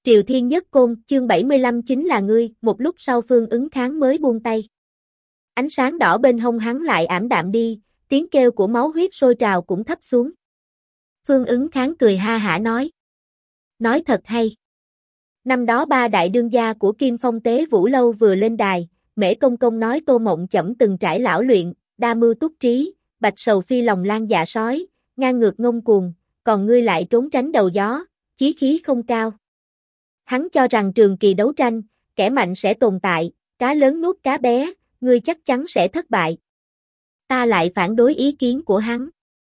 Triều Thiên Nhất Côn, chương 75 chính là ngươi, một lúc sau Phương Ứng Kháng mới buông tay. Ánh sáng đỏ bên hông hắn lại ảm đạm đi, tiếng kêu của máu huyết sôi trào cũng thấp xuống. Phương Ứng Kháng cười ha hả nói. Nói thật hay. Năm đó ba đại đương gia của Kim Phong Tế Vũ Lâu vừa lên đài, Mễ Công Công nói Tô Mộng Chẩm từng trải lão luyện, đa mưu túc trí, Bạch Sầu Phi lòng lang dạ sói, ngang ngược ngông cuồng, còn ngươi lại trốn tránh đầu gió, chí khí không cao. Hắn cho rằng trường kỳ đấu tranh, kẻ mạnh sẽ tồn tại, cá lớn nuốt cá bé, ngươi chắc chắn sẽ thất bại. Ta lại phản đối ý kiến của hắn.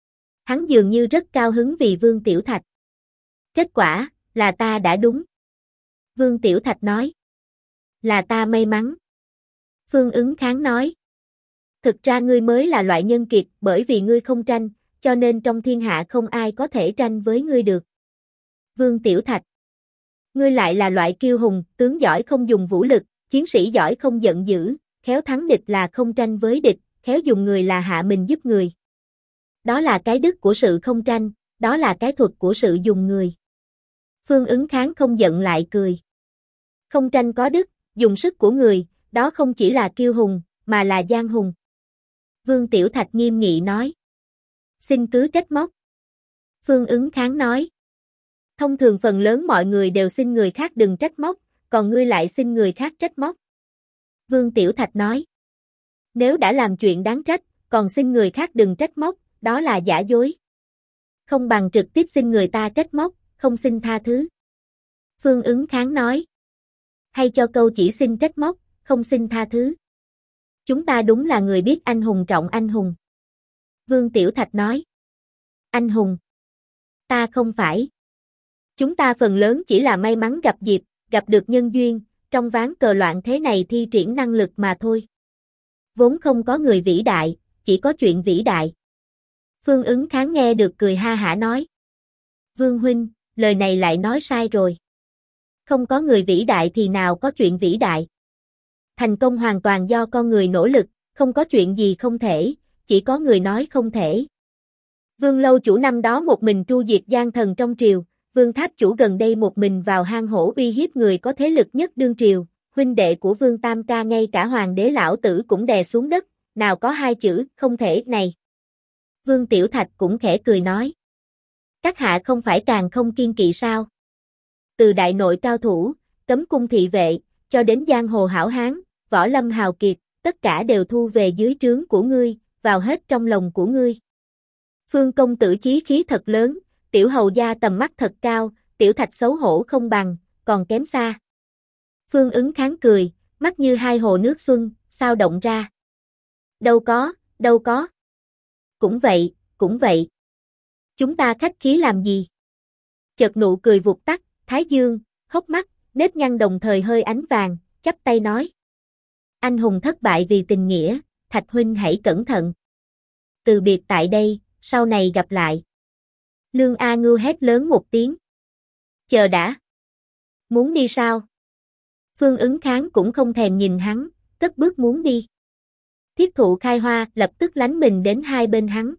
Hắn dường như rất cao hứng vì Vương Tiểu Thạch. Kết quả, là ta đã đúng. Vương Tiểu Thạch nói. Là ta may mắn. Phương Ứng Kháng nói. Thực ra ngươi mới là loại nhân kiệt, bởi vì ngươi không tranh, cho nên trong thiên hạ không ai có thể tranh với ngươi được. Vương Tiểu Thạch. Ngươi lại là loại kiêu hùng, tướng giỏi không dùng vũ lực, chiến sĩ giỏi không giận dữ, khéo thắng địch là không tranh với địch, khéo dùng người là hạ mình giúp người. Đó là cái đức của sự không tranh, đó là cái thuật của sự dùng người. Phương Ứng Kháng không giận lại cười. Không tranh có đức, dùng sức của người, đó không chỉ là kiêu hùng, mà là gian hùng. Vương Tiểu Thạch nghiêm nghị nói. Xin cứ trách móc. Phương Ứng Kháng nói. Thông thường phần lớn mọi người đều xin người khác đừng trách móc, còn ngươi lại xin người khác trách móc. Vương Tiểu Thạch nói. Nếu đã làm chuyện đáng trách, còn xin người khác đừng trách móc, đó là giả dối. Không bằng trực tiếp xin người ta trách móc, không xin tha thứ. Phương Ứng Kháng nói. Hay cho câu chỉ xin trách móc, không xin tha thứ. Chúng ta đúng là người biết anh hùng trọng anh hùng. Vương Tiểu Thạch nói. Anh hùng. Ta không phải. Chúng ta phần lớn chỉ là may mắn gặp dịp, gặp được nhân duyên, trong ván cờ loạn thế này thi triển năng lực mà thôi. Vốn không có người vĩ đại, chỉ có chuyện vĩ đại. Phương Ứng Kháng nghe được cười ha hả nói. Vương huynh, lời này lại nói sai rồi. Không có người vĩ đại thì nào có chuyện vĩ đại. Thành công hoàn toàn do con người nỗ lực, không có chuyện gì không thể, chỉ có người nói không thể. Vương Lâu Chủ năm đó một mình tru diệt gian thần trong triều, Vương Tháp Chủ gần đây một mình vào hang hổ uy hiếp người có thế lực nhất đương triều, huynh đệ của Vương Tam Ca ngay cả hoàng đế lão tử cũng đè xuống đất, nào có hai chữ không thể này. Vương Tiểu Thạch cũng khẽ cười nói. Các hạ không phải càng không kiên kỵ sao? Từ đại nội cao thủ, cấm cung thị vệ, cho đến giang hồ hảo hán, võ lâm hào kiệt, tất cả đều thu về dưới trướng của ngươi, vào hết trong lòng của ngươi. Phương công tử chí khí thật lớn, tiểu hầu gia tầm mắt thật cao, Tiểu Thạch xấu hổ không bằng, còn kém xa. Phương Ứng Kháng cười, mắt như hai hồ nước xuân, sao động ra. Đâu có, đâu có. Cũng vậy, cũng vậy. Chúng ta khách khí làm gì? Chợt nụ cười vụt tắt, thái dương, hốc mắt, nếp nhăn đồng thời hơi ánh vàng, chắp tay nói. Anh hùng thất bại vì tình nghĩa, Thạch huynh hãy cẩn thận. Từ biệt tại đây, sau này gặp lại. Lương A Ngưu hét lớn một tiếng. Chờ đã. Muốn đi sao? Phương Ứng Kháng cũng không thèm nhìn hắn, cất bước muốn đi. Thiết Thụ Khai Hoa lập tức lánh mình đến hai bên hắn.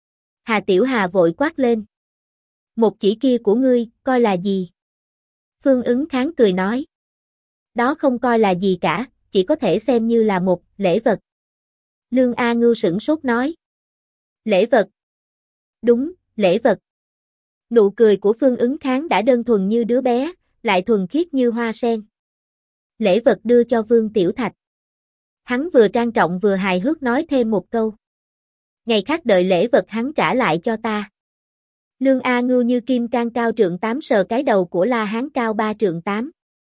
Hà Tiểu Hà vội quát lên. Một chỉ kia của ngươi, coi là gì? Phương Ứng Kháng cười nói. Đó không coi là gì cả, chỉ có thể xem như là một lễ vật. Lương A Ngưu sửng sốt nói. Lễ vật. Đúng, lễ vật. Nụ cười của Phương Ứng Kháng đã đơn thuần như đứa bé, lại thuần khiết như hoa sen. Lễ vật đưa cho Vương Tiểu Thạch. Hắn vừa trang trọng vừa hài hước nói thêm một câu. Ngày khác đợi lễ vật hắn trả lại cho ta. Lương A Ngưu như kim cang cao trượng 8 sờ cái đầu của La Hán cao 3 trượng 8.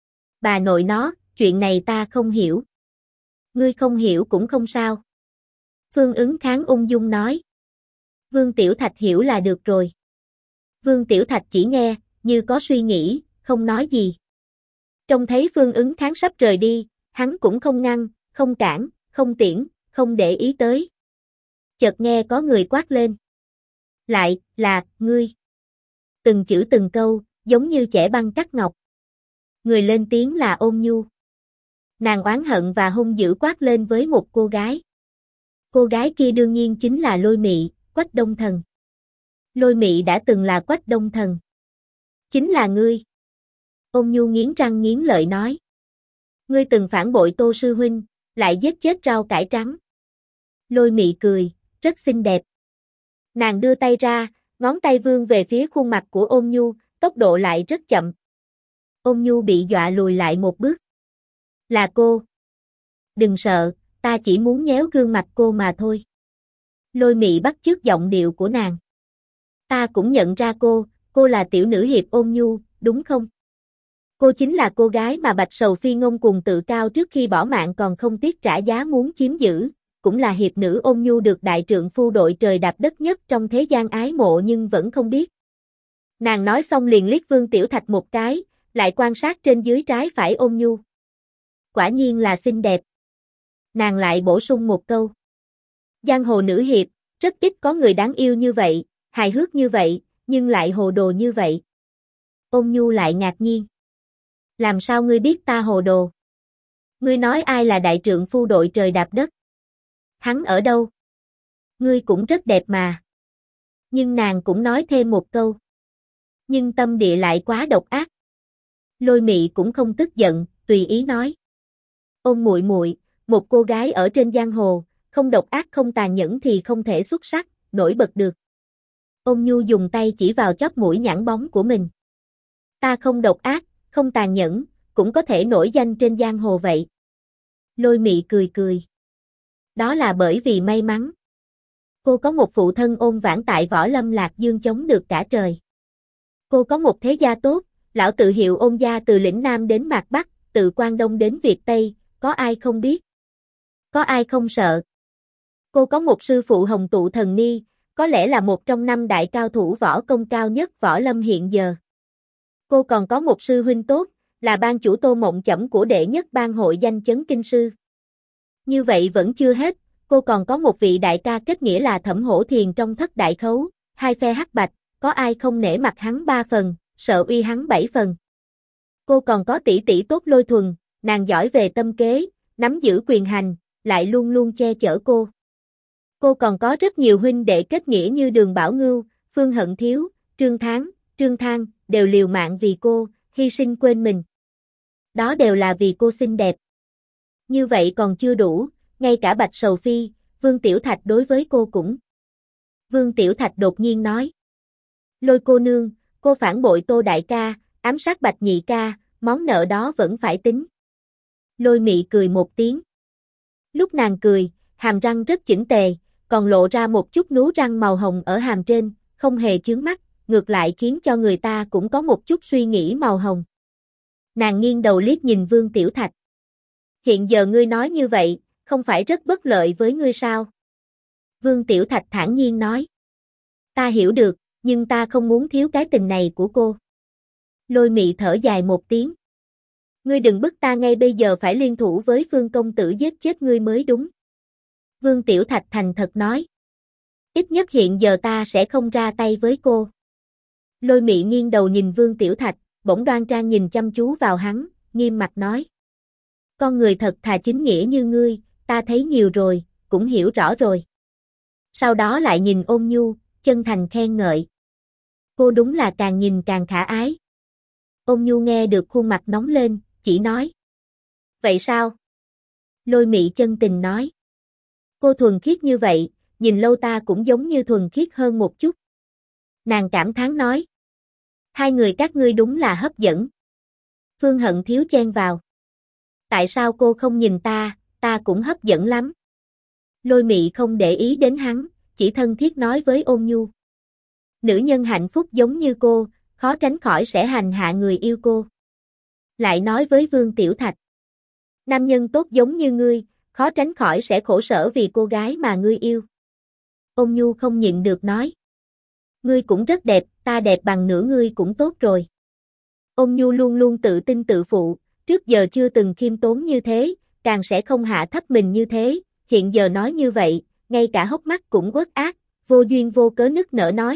Bà nội nó, chuyện này ta không hiểu. Ngươi không hiểu cũng không sao. Phương Ứng Kháng ung dung nói. Vương Tiểu Thạch hiểu là được rồi. Vương Tiểu Thạch chỉ nghe, như có suy nghĩ, không nói gì. Trông thấy Phương Ứng Kháng sắp rời đi, hắn cũng không ngăn, không cản, không tiễn, không để ý tới. Chợt nghe có người quát lên. Lại, là, ngươi. Từng chữ từng câu, giống như chẻ băng cắt ngọc. Người lên tiếng là Ôn Nhu. Nàng oán hận và hung dữ quát lên với một cô gái. Cô gái kia đương nhiên chính là Lôi Mị, Quách Đông Thần. Lôi Mị đã từng là Quách Đông Thần. Chính là ngươi. Ôn Nhu nghiến răng nghiến lợi nói. Ngươi từng phản bội Tô sư huynh, lại giết chết rau cải trắng. Lôi Mị cười, rất xinh đẹp. Nàng đưa tay ra, ngón tay vươn về phía khuôn mặt của Ôn Nhu, tốc độ lại rất chậm. Ôn Nhu bị dọa lùi lại một bước. Là cô. Đừng sợ, ta chỉ muốn nhéo gương mặt cô mà thôi. Lôi Mị bắt chước giọng điệu của nàng. Ta cũng nhận ra cô là tiểu nữ hiệp Ôn Nhu, đúng không? Cô chính là cô gái mà Bạch Sầu Phi ngông cuồng tự cao trước khi bỏ mạng còn không tiếc trả giá muốn chiếm giữ, cũng là hiệp nữ Ôn Nhu được đại trượng phu đội trời đạp đất nhất trong thế gian ái mộ nhưng vẫn không biết. Nàng nói xong liền liếc Vương Tiểu Thạch một cái, lại quan sát trên dưới trái phải Ôn Nhu. Quả nhiên là xinh đẹp. Nàng lại bổ sung một câu. Giang hồ nữ hiệp, rất ít có người đáng yêu như vậy, hài hước như vậy, nhưng lại hồ đồ như vậy. Ôn Nhu lại ngạc nhiên. Làm sao ngươi biết ta hồ đồ? Ngươi nói ai là đại trượng phu đội trời đạp đất? Hắn ở đâu? Ngươi cũng rất đẹp mà. Nhưng nàng cũng nói thêm một câu. Nhưng tâm địa lại quá độc ác. Lôi Mị cũng không tức giận, tùy ý nói. Ôn muội muội, một cô gái ở trên giang hồ, không độc ác không tàn nhẫn thì không thể xuất sắc, nổi bật được. Ôn Nhu dùng tay chỉ vào chóp mũi nhẵn bóng của mình. Ta không độc ác, không tàn nhẫn, cũng có thể nổi danh trên giang hồ vậy. Lôi Mị cười cười. Đó là bởi vì may mắn. Cô có một phụ thân Ôn Vãn tại Võ Lâm Lạc Dương chống được cả trời. Cô có một thế gia tốt, lão tự hiệu Ôn gia từ lĩnh Nam đến Mạc Bắc, từ Quan Đông đến Việt Tây, có ai không biết? Có ai không sợ? Cô có một sư phụ Hồng Tụ Thần Ni, có lẽ là một trong 5 đại cao thủ võ công cao nhất Võ Lâm hiện giờ. Cô còn có một sư huynh tốt, là ban chủ Tô Mộng Chẩm của đệ nhất bang hội danh chấn kinh sư. Như vậy vẫn chưa hết, cô còn có một vị đại ca kết nghĩa là Thẩm Hổ Thiền trong Thất Đại Khấu, hai phe hắc bạch, có ai không nể mặt hắn 3 phần, sợ uy hắn 7 phần. Cô còn có tỷ tỷ tốt Lôi Thuần, nàng giỏi về tâm kế, nắm giữ quyền hành, lại luôn luôn che chở cô. Cô còn có rất nhiều huynh đệ kết nghĩa như Đường Bảo Ngưu, Phương Hận Thiếu, Trương Thắng, Trương Thang, đều liều mạng vì cô, hy sinh quên mình. Đó đều là vì cô xinh đẹp. Như vậy còn chưa đủ, ngay cả Bạch Sầu Phi, Vương Tiểu Thạch đối với cô cũng. Vương Tiểu Thạch đột nhiên nói. Lôi cô nương, cô phản bội Tô đại ca, ám sát Bạch nhị ca, món nợ đó vẫn phải tính. Lôi Mị cười một tiếng. Lúc nàng cười, hàm răng rất chỉnh tề, còn lộ ra một chút nú răng màu hồng ở hàm trên, không hề chướng mắt, ngược lại khiến cho người ta cũng có một chút suy nghĩ màu hồng. Nàng nghiêng đầu liếc nhìn Vương Tiểu Thạch. Hiện giờ ngươi nói như vậy, không phải rất bất lợi với ngươi sao? Vương Tiểu Thạch thản nhiên nói. Ta hiểu được, nhưng ta không muốn thiếu cái tình này của cô. Lôi Mị thở dài một tiếng. Ngươi đừng bức ta ngay bây giờ phải liên thủ với Vương công tử giết chết ngươi mới đúng. Vương Tiểu Thạch thành thật nói. Ít nhất hiện giờ ta sẽ không ra tay với cô. Lôi Mị nghiêng đầu nhìn Vương Tiểu Thạch, bỗng đoan trang nhìn chăm chú vào hắn, nghiêm mặt nói. Con người thật thà chính nghĩa như ngươi, ta thấy nhiều rồi, cũng hiểu rõ rồi. Sau đó lại nhìn Ôn Nhu, chân thành khen ngợi. Cô đúng là càng nhìn càng khả ái. Ôn Nhu nghe được khuôn mặt nóng lên, chỉ nói. Vậy sao? Lôi Mị chân tình nói. Cô thuần khiết như vậy, nhìn lâu ta cũng giống như thuần khiết hơn một chút. Nàng cảm thán nói. Hai người các ngươi đúng là hấp dẫn. Phương Hận Thiếu chen vào. Tại sao cô không nhìn ta cũng hấp dẫn lắm. Lôi Mị không để ý đến hắn, chỉ thân thiết nói với Ôn Nhu. Nữ nhân hạnh phúc giống như cô, khó tránh khỏi sẽ hành hạ người yêu cô. Lại nói với Vương Tiểu Thạch. Nam nhân tốt giống như ngươi, khó tránh khỏi sẽ khổ sở vì cô gái mà ngươi yêu. Ôn Nhu không nhịn được nói. Ngươi cũng rất đẹp, ta đẹp bằng nửa ngươi cũng tốt rồi. Ôn Nhu luôn luôn tự tin tự phụ, trước giờ chưa từng khiêm tốn như thế, càng sẽ không hạ thấp mình như thế, hiện giờ nói như vậy, ngay cả hốc mắt cũng uất ác, vô duyên vô cớ nức nở nói.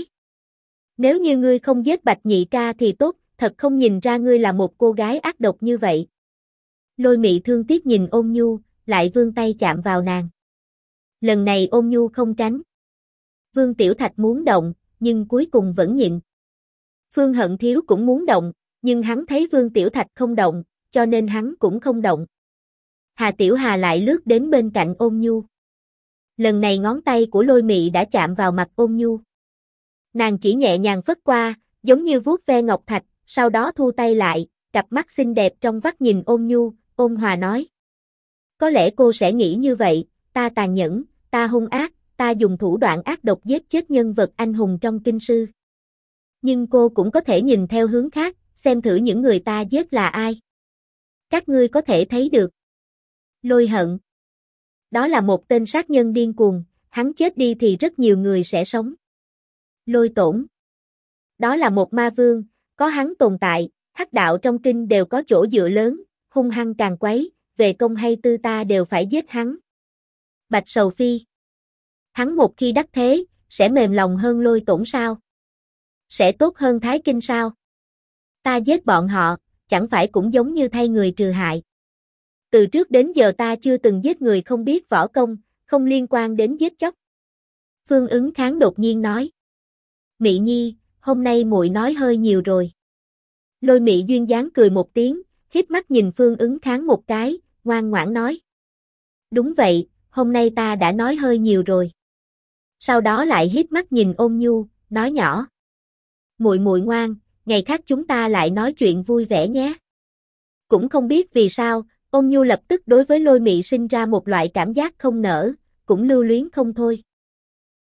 Nếu như ngươi không giết Bạch nhị ca thì tốt, thật không nhìn ra ngươi là một cô gái ác độc như vậy. Lôi Mị thương tiếc nhìn Ôn Nhu, lại vươn tay chạm vào nàng. Lần này Ôn Nhu không tránh. Vương Tiểu Thạch muốn động, nhưng cuối cùng vẫn nhịn. Phương Hận Thiếu cũng muốn động, nhưng hắn thấy Vương Tiểu Thạch không động, cho nên hắn cũng không động. Hà Tiểu Hà lại lướt đến bên cạnh Ôn Nhu. Lần này ngón tay của Lôi Mị đã chạm vào mặt Ôn Nhu. Nàng chỉ nhẹ nhàng phất qua, giống như vuốt ve ngọc thạch, sau đó thu tay lại, cặp mắt xinh đẹp trong vắt nhìn Ôn Nhu, ôn hòa nói. Có lẽ cô sẽ nghĩ như vậy, ta tàn nhẫn, ta hung ác, ta dùng thủ đoạn ác độc giết chết nhân vật anh hùng trong kinh sư. Nhưng cô cũng có thể nhìn theo hướng khác, xem thử những người ta giết là ai. Các ngươi có thể thấy được. Lôi Hận. Đó là một tên sát nhân điên cuồng, hắn chết đi thì rất nhiều người sẽ sống. Lôi Tổn. Đó là một ma vương, có hắn tồn tại, hắc đạo trong kinh đều có chỗ dựa lớn, hung hăng càng quấy, về công hay tư ta đều phải giết hắn. Bạch Sầu Phi. Hắn một khi đắc thế, sẽ mềm lòng hơn Lôi Tổn sao? Sẽ tốt hơn Thái Kinh sao? Ta giết bọn họ, chẳng phải cũng giống như thay người trừ hại. Từ trước đến giờ ta chưa từng giết người không biết võ công, không liên quan đến giết chóc. Phương Ứng Kháng đột nhiên nói. Mị Nhi, hôm nay muội nói hơi nhiều rồi. Lôi Mị duyên dáng cười một tiếng, híp mắt nhìn Phương Ứng Kháng một cái, ngoan ngoãn nói. Đúng vậy, hôm nay ta đã nói hơi nhiều rồi. Sau đó lại híp mắt nhìn Ôn Nhu, nói nhỏ. Muội muội ngoan, ngày khác chúng ta lại nói chuyện vui vẻ nhé. Cũng không biết vì sao, Ôn Nhu lập tức đối với Lôi Mị sinh ra một loại cảm giác không nỡ, cũng lưu luyến không thôi.